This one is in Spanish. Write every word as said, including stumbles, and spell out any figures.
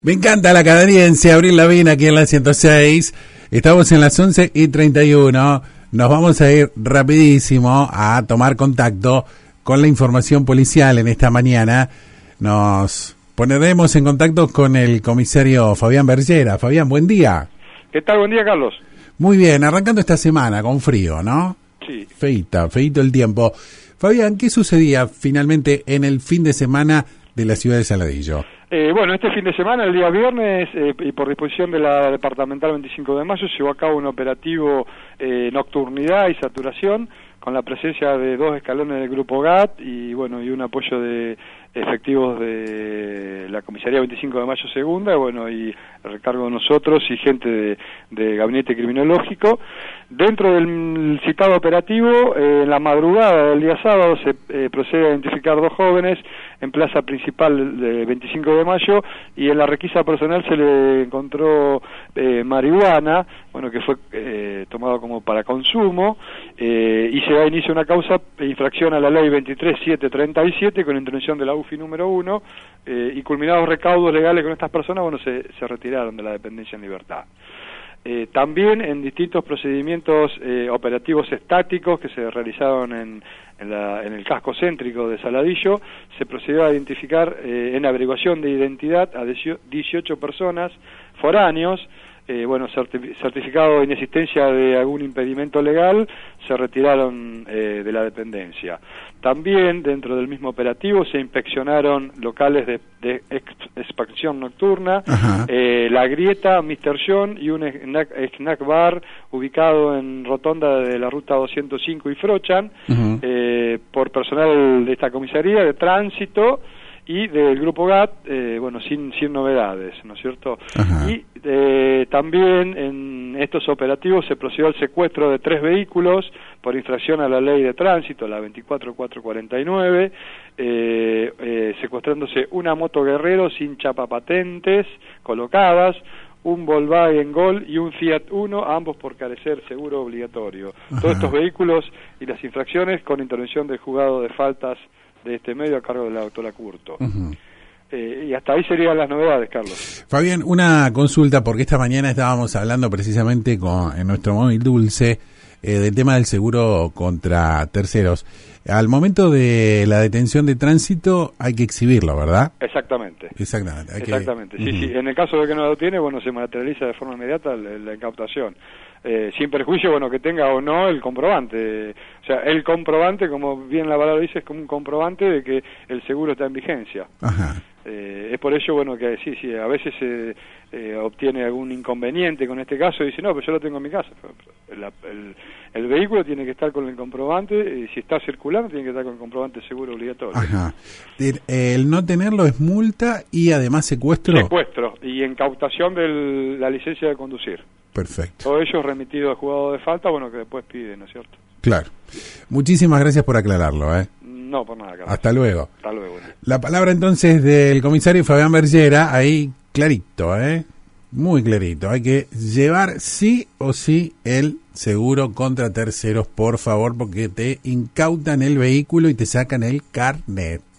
Me encanta la canadiense, Abril Lavigne aquí en la ciento seis. Estamos en las once y treinta y uno. Nos vamos a ir rapidísimo a tomar contacto con la información policial en esta mañana. Nos pondremos en contacto con el comisario Fabián Bergera. Fabián, buen día. ¿Qué tal? Buen día, Carlos. Muy bien, arrancando esta semana con frío, ¿no? Sí. Feita, feito el tiempo. Fabián, ¿qué sucedía finalmente en el fin de semana de la ciudad de Saladillo? Eh, bueno, este fin de semana, el día viernes, eh, y por disposición de la departamental veinticinco de mayo, se llevó a cabo un operativo eh, nocturnidad y saturación, con la presencia de dos escalones del Grupo G A T y bueno y un apoyo de efectivos de la Comisaría veinticinco de mayo segunda, bueno y el recargo de nosotros y gente de, de gabinete criminológico. Dentro del citado operativo, eh, en la madrugada del día sábado se eh, procede a identificar dos jóvenes en plaza principal de veinticinco de mayo, y en la requisa personal se le encontró eh, marihuana, bueno que fue eh, tomado como para consumo, eh, y se da inicio a una causa de infracción a la ley veintitrés mil setecientos treinta y siete con intervención de la U F I número uno, eh, y culminados recaudos legales con estas personas, bueno se, se retiraron de la dependencia en libertad. Eh, también en distintos procedimientos eh, operativos estáticos que se realizaron en, en, la, en el casco céntrico de Saladillo, se procedió a identificar eh, en averiguación de identidad a dieciocho personas foráneos. Eh, bueno, certi- certificado de inexistencia de algún impedimento legal, se retiraron eh, de la dependencia. También, dentro del mismo operativo, se inspeccionaron locales de, de ex- expansión nocturna, eh, La Grieta, mister John y un snack, snack bar ubicado en rotonda de la ruta doscientos cinco y Frochan, uh-huh. eh, por personal de esta comisaría de tránsito y del Grupo G A T, eh, bueno, sin sin novedades, ¿no es cierto? Ajá. Y eh, también en estos operativos se procedió al secuestro de tres vehículos por infracción a la ley de tránsito, la veinticuatro mil cuatrocientos cuarenta y nueve, eh, eh, secuestrándose una moto Guerrero sin chapapatentes colocadas, un Volkswagen Gol y un Fiat Uno, ambos por carecer seguro obligatorio. Ajá. Todos estos vehículos y las infracciones con intervención del juzgado de faltas de este medio a cargo de la doctora Curto. Uh-huh. Eh, y hasta ahí serían las novedades, Carlos. Fabián, una consulta, porque esta mañana estábamos hablando precisamente con en nuestro móvil Dulce eh, del tema del seguro contra terceros. Al momento de la detención de tránsito hay que exhibirlo, ¿verdad? Exactamente. Exactamente. Hay Exactamente. Que... Sí, uh-huh. sí. En el caso de que no lo tiene, bueno, se materializa de forma inmediata la, la incautación. Eh, sin perjuicio, bueno, que tenga o no el comprobante. O sea, el comprobante, como bien la palabra dice, es como un comprobante de que el seguro está en vigencia. Ajá. Eh, es por ello, bueno, que sí, sí, a veces se eh, obtiene algún inconveniente con este caso y dice, no, pero yo lo tengo en mi casa. El, el, el vehículo tiene que estar con el comprobante, y si está circulando tiene que estar con el comprobante seguro obligatorio. Ajá. El, el no tenerlo es multa y además secuestro. Secuestro y incautación de la licencia de conducir. Perfecto. Todo ello remitido al juzgado de falta, bueno, que después pide, ¿no es cierto? Claro. Muchísimas gracias por aclararlo, ¿eh? No, por nada, Carlos. Hasta luego. Hasta luego. La palabra entonces del comisario Fabián Bergera, ahí clarito, ¿eh? Muy clarito. Hay que llevar sí o sí el seguro contra terceros, por favor, porque te incautan el vehículo y te sacan el carnet.